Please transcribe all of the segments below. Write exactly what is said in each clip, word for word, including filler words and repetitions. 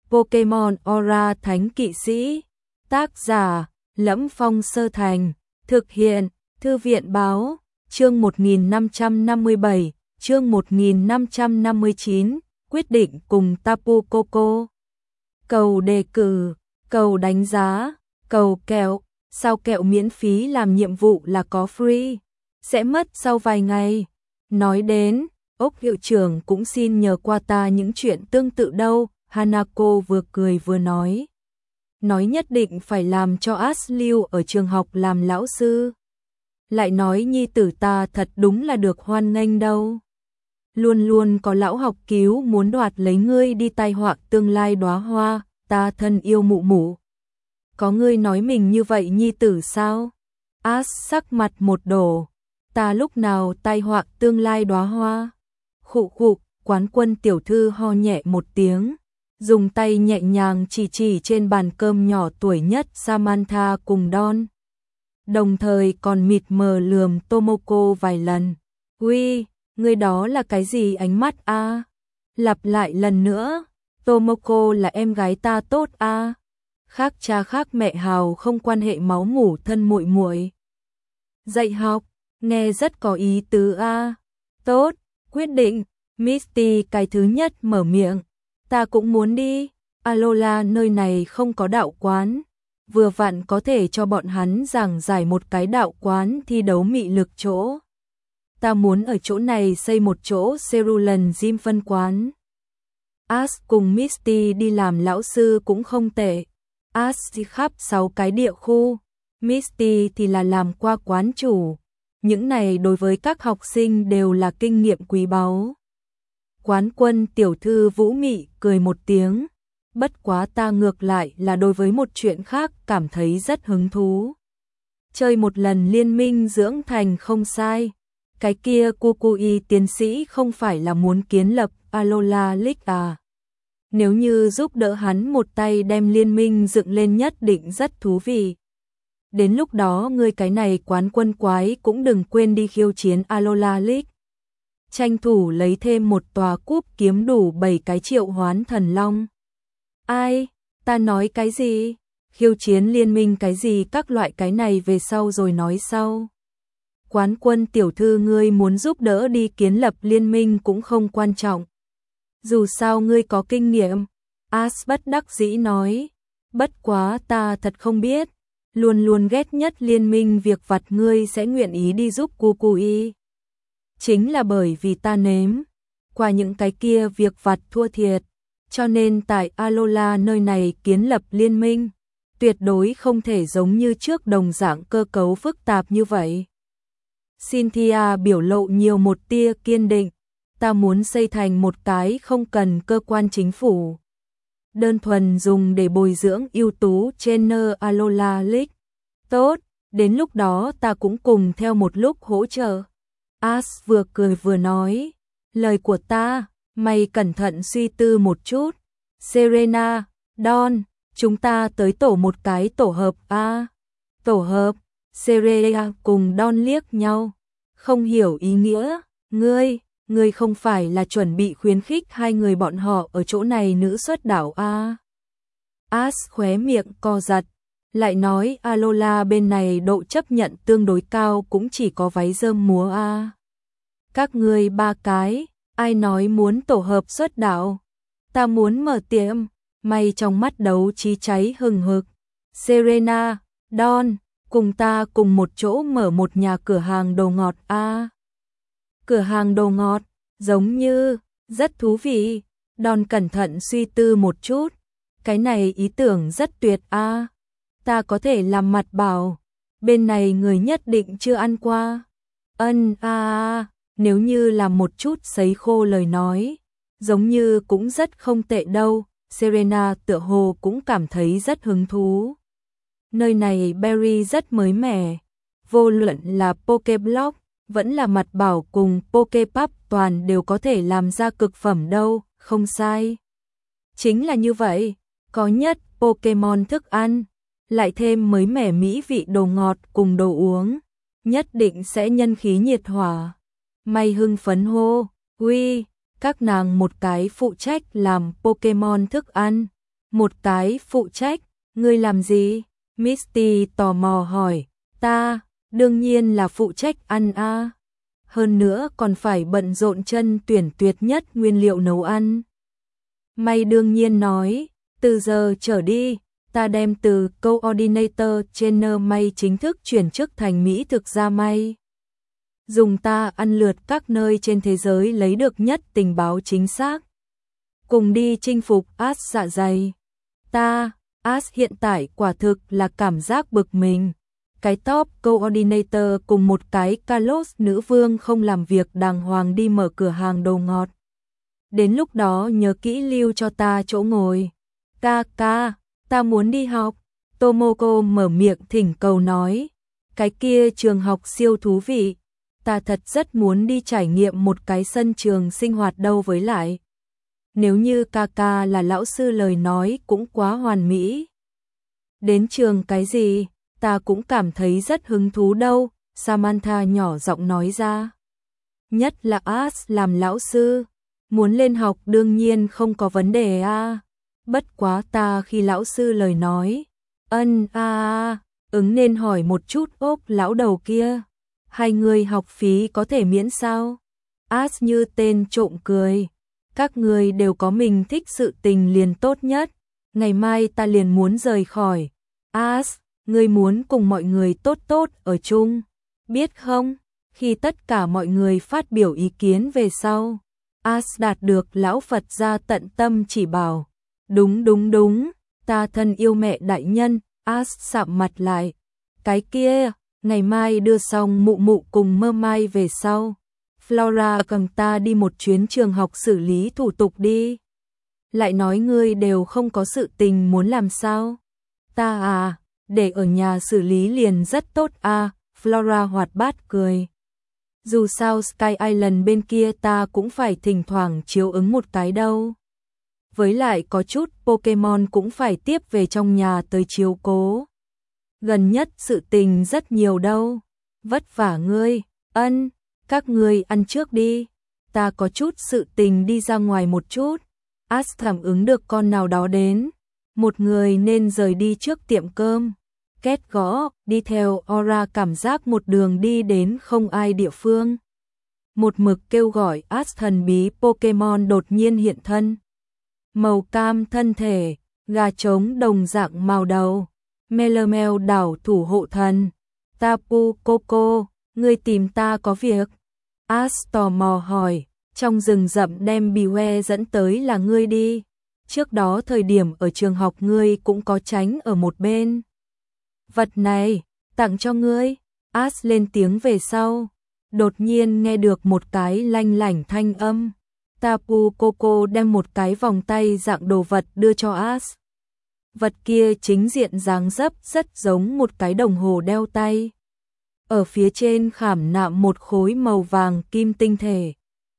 Pokemon Aura Thánh Kỵ Sĩ. Tác giả: Lẫm Phong Sơ Thành. Thực hiện: Thư viện báo. Chương một nghìn năm trăm năm mươi bảy, chương một nghìn năm trăm năm mươi chín, quyết định cùng Tapu Koko. Cầu đề cử, cầu đánh giá, cầu kẹo, sao kẹo miễn phí làm nhiệm vụ là có free, sẽ mất sau vài ngày. Nói đến, ốc hiệu trưởng cũng xin nhờ qua ta những chuyện tương tự đâu, Hanako vừa cười vừa nói. Nói nhất định phải làm cho Ash lưu ở trường học làm lão sư. Lại nói nhi tử ta thật đúng là được hoan nghênh đâu. Luôn luôn có lão học cứu muốn đoạt lấy ngươi đi tai họa tương lai đóa hoa, ta thân yêu mụ mụ. Có ngươi nói mình như vậy nhi tử sao? Ash sắc mặt một đổ. Ta lúc nào tai họa tương lai đóa hoa? Khụ khụ, Quán Quân tiểu thư ho nhẹ một tiếng, dùng tay nhẹ nhàng chỉ chỉ trên bàn cơm nhỏ tuổi nhất Samantha cùng Don. Đồng thời còn mịt mờ lườm Tomoko vài lần. Uy, ngươi đó là cái gì ánh mắt a? À? Lặp lại lần nữa, Tomoko là em gái ta tốt a. À? Khác cha khác mẹ hào không quan hệ máu mủ thân muội muội. Dạy học, nghe rất có ý tứ a. À? Tốt, quyết định. Misty cái thứ nhất mở miệng. Ta cũng muốn đi. Alola nơi này không có đạo quán. Vừa vặn có thể cho bọn hắn giảng giải một cái đạo quán thi đấu mị lực chỗ. Ta muốn ở chỗ này xây một chỗ Cerulean Gym phân quán. Ash cùng Misty đi làm lão sư cũng không tệ. Ash đi khắp sáu cái địa khu, Misty thì là làm qua quán chủ. Những này đối với các học sinh đều là kinh nghiệm quý báu. Quán Quân tiểu thư Vũ Mị cười một tiếng. Bất quá ta ngược lại là đối với một chuyện khác cảm thấy rất hứng thú. Chơi một lần liên minh dưỡng thành không sai. Cái kia Kukui tiến sĩ không phải là muốn kiến lập Alola League à? Nếu như giúp đỡ hắn một tay đem liên minh dựng lên nhất định rất thú vị. Đến lúc đó ngươi cái này Quán Quân quái cũng đừng quên đi khiêu chiến Alola League. Tranh thủ lấy thêm một tòa cúp kiếm đủ bảy cái triệu hoán thần long. Ai? Ta nói cái gì? Khiêu chiến liên minh cái gì các loại cái này về sau rồi nói sau. Quán Quân tiểu thư ngươi muốn giúp đỡ đi kiến lập liên minh cũng không quan trọng. Dù sao ngươi có kinh nghiệm. Ash bất đắc dĩ nói. Bất quá ta thật không biết. Luôn luôn ghét nhất liên minh việc vặt ngươi sẽ nguyện ý đi giúp Kukui. Chính là bởi vì ta nếm qua những cái kia việc vặt thua thiệt. Cho nên tại Alola nơi này kiến lập liên minh, tuyệt đối không thể giống như trước đồng dạng cơ cấu phức tạp như vậy. Cynthia biểu lộ nhiều một tia kiên định, ta muốn xây thành một cái không cần cơ quan chính phủ. Đơn thuần dùng để bồi dưỡng ưu tú trainer Alola League. Tốt, đến lúc đó ta cũng cùng theo một lúc hỗ trợ. Ash vừa cười vừa nói, lời của ta, mày cẩn thận suy tư một chút. Serena, Don, chúng ta tới tổ một cái tổ hợp a. À, tổ hợp? Serena cùng Don liếc nhau, không hiểu ý nghĩa. Ngươi, ngươi không phải là chuẩn bị khuyến khích hai người bọn họ ở chỗ này nữ xuất đảo a? À? Ash khóe miệng co giật, lại nói Alola bên này độ chấp nhận tương đối cao cũng chỉ có váy rơm múa a. À. Các ngươi ba cái, ai nói muốn tổ hợp xuất đạo? Ta muốn mở tiệm. Mày trong mắt đấu trí cháy hừng hực. Serena, Don, cùng ta cùng một chỗ mở một nhà cửa hàng đồ ngọt a. À. Cửa hàng đồ ngọt, giống như, rất thú vị. Don cẩn thận suy tư một chút. Cái này ý tưởng rất tuyệt a. À. Ta có thể làm mặt bảo. Bên này người nhất định chưa ăn qua. Ân a à, nếu như làm một chút sấy khô lời nói, giống như cũng rất không tệ đâu. Serena tựa hồ cũng cảm thấy rất hứng thú. Nơi này berry rất mới mẻ, vô luận là Pokeblock, vẫn là mặt bảo cùng Pokepop toàn đều có thể làm ra cực phẩm đâu, không sai. Chính là như vậy, có nhất Pokemon thức ăn, lại thêm mới mẻ mỹ vị đồ ngọt cùng đồ uống, nhất định sẽ nhân khí nhiệt hỏa. May hưng phấn hô, uy, các nàng một cái phụ trách làm Pokemon thức ăn, Một cái phụ trách, ngươi làm gì? Misty tò mò hỏi. Ta, đương nhiên là phụ trách ăn a. Hơn nữa còn phải bận rộn chân tuyển tuyệt nhất nguyên liệu nấu ăn. May đương nhiên nói, từ giờ trở đi, ta đem từ Coordinator Trainer May chính thức chuyển chức thành Mỹ thực gia May. Dùng ta ăn lượt các nơi trên thế giới lấy được nhất tình báo chính xác. Cùng đi chinh phục As dạ dày. Ta, As hiện tại quả thực là cảm giác bực mình. Cái top coordinator cùng một cái Kalos nữ vương không làm việc đàng hoàng đi mở cửa hàng đồ ngọt. Đến lúc đó nhớ kỹ lưu cho ta chỗ ngồi. Ca ca, ta muốn đi học. Tomoko mở miệng thỉnh cầu nói. Cái kia trường học siêu thú vị. Ta thật rất muốn đi trải nghiệm một cái sân trường sinh hoạt đâu với lại. Nếu như ca ca là lão sư lời nói cũng quá hoàn mỹ. Đến trường cái gì? Ta cũng cảm thấy rất hứng thú đâu, Samantha nhỏ giọng nói ra. Nhất là As làm lão sư, muốn lên học đương nhiên không có vấn đề a. Bất quá ta khi lão sư lời nói, ân a a, ứng nên hỏi một chút ốp lão đầu kia. Hai người học phí có thể miễn sao? As như tên trộm cười. Các người đều có mình thích sự tình liền tốt nhất. Ngày mai ta liền muốn rời khỏi. As, ngươi muốn cùng mọi người tốt tốt ở chung, biết không? Khi tất cả mọi người phát biểu ý kiến về sau, As đạt được lão Phật gia tận tâm chỉ bảo. Đúng đúng đúng, ta thân yêu mẹ đại nhân. As sạm mặt lại. Cái kia, ngày mai đưa xong mụ mụ cùng mơ mai về sau. Flora cầm ta đi một chuyến trường học xử lý thủ tục đi. Lại nói ngươi đều không có sự tình muốn làm sao? Ta à, để ở nhà xử lý liền rất tốt à, Flora hoạt bát cười. Dù sao Sky Island bên kia ta cũng phải thỉnh thoảng chiếu ứng một cái đâu. Với lại có chút Pokemon cũng phải tiếp về trong nhà tới chiếu cố. Gần nhất sự tình rất nhiều đâu. Vất vả ngươi, ân, các ngươi ăn trước đi. Ta có chút sự tình đi ra ngoài một chút. As cảm ứng được con nào đó đến. Một người nên rời đi trước tiệm cơm. Két gõ, đi theo Aura cảm giác một đường đi đến không ai địa phương. Một mực kêu gọi As thần bí Pokemon đột nhiên hiện thân. Màu cam thân thể, gà trống đồng dạng màu đầu. Melemel đảo thủ hộ thần. Tapu Koko, ngươi tìm ta có việc. As tò mò hỏi, trong rừng rậm đem Biwe dẫn tới là ngươi đi. Trước đó thời điểm ở trường học ngươi cũng có tránh ở một bên. Vật này, tặng cho ngươi. As lên tiếng về sau. Đột nhiên nghe được một cái lanh lảnh thanh âm. Tapu Koko đem một cái vòng tay dạng đồ vật đưa cho As. Vật kia chính diện dáng dấp rất giống một cái đồng hồ đeo tay. Ở phía trên khảm nạm một khối màu vàng kim tinh thể.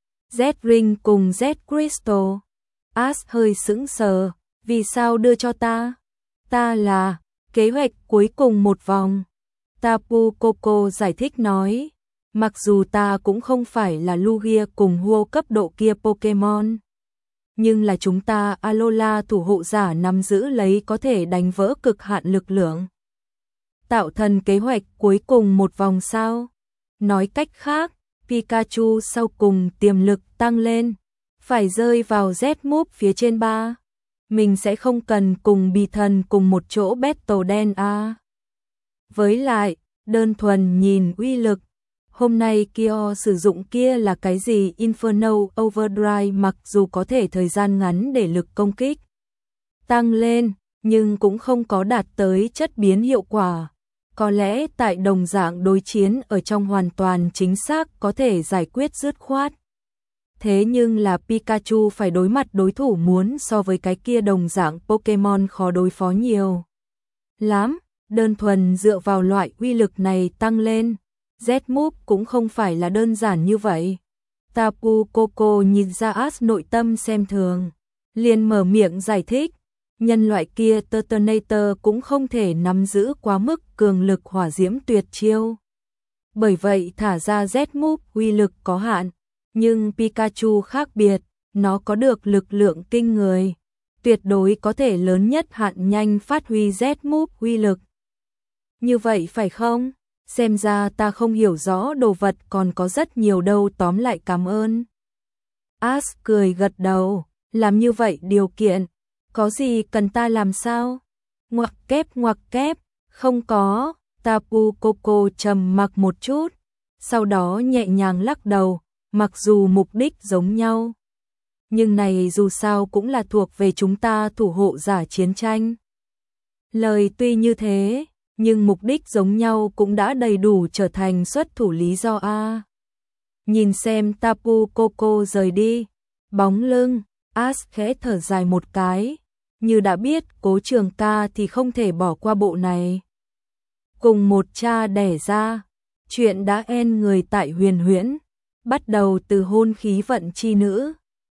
Z-Ring cùng Z-Crystal. As hơi sững sờ, vì sao đưa cho ta? Ta là kế hoạch cuối cùng một vòng. Tapu Koko giải thích nói, mặc dù ta cũng không phải là Lugia cùng Huo cấp độ kia Pokemon, nhưng là chúng ta Alola thủ hộ giả nắm giữ lấy có thể đánh vỡ cực hạn lực lượng. Tạo thần kế hoạch cuối cùng một vòng sao? Nói cách khác, Pikachu sau cùng tiềm lực tăng lên, phải rơi vào Z-Move phía trên ba. Mình sẽ không cần cùng Bì Thần cùng một chỗ battle đen a. Với lại, đơn thuần nhìn uy lực, hôm nay Kyo sử dụng kia là cái gì Inferno Overdrive mặc dù có thể thời gian ngắn để lực công kích tăng lên, nhưng cũng không có đạt tới chất biến hiệu quả. Có lẽ tại đồng dạng đối chiến ở trong hoàn toàn chính xác có thể giải quyết dứt khoát. Thế nhưng là Pikachu phải đối mặt đối thủ muốn so với cái kia đồng dạng Pokemon khó đối phó nhiều lắm, đơn thuần dựa vào loại uy lực này tăng lên. Z-Move cũng không phải là đơn giản như vậy. Tapu Koko nhìn ra As nội tâm xem thường, liền mở miệng giải thích. Nhân loại kia Turtonator cũng không thể nắm giữ quá mức cường lực hỏa diễm tuyệt chiêu. Bởi vậy thả ra Z-Move uy lực có hạn, nhưng Pikachu khác biệt, nó có được lực lượng kinh người. tuyệt đối có thể lớn nhất hạn nhanh phát huy Z-Move uy lực. Như vậy phải không? Xem ra ta không hiểu rõ đồ vật còn có rất nhiều đâu, tóm lại cảm ơn. Ash cười gật đầu, làm như vậy điều kiện, có gì cần ta làm sao? Ngoặc kép ngoặc kép, không có, Tapu Koko trầm mặc một chút, sau đó nhẹ nhàng lắc đầu, mặc dù mục đích giống nhau. Nhưng này dù sao cũng là thuộc về chúng ta thủ hộ giả chiến tranh. Lời tuy như thế, nhưng mục đích giống nhau cũng đã đầy đủ trở thành xuất thủ lý do a. Nhìn xem Tapu Koko rời đi, bóng lưng, Ash khẽ thở dài một cái, như đã biết Cố Trường Ca thì không thể bỏ qua bộ này. Cùng một cha đẻ ra, chuyện đã en người tại Huyền Huyễn, bắt đầu từ hôn khí vận chi nữ,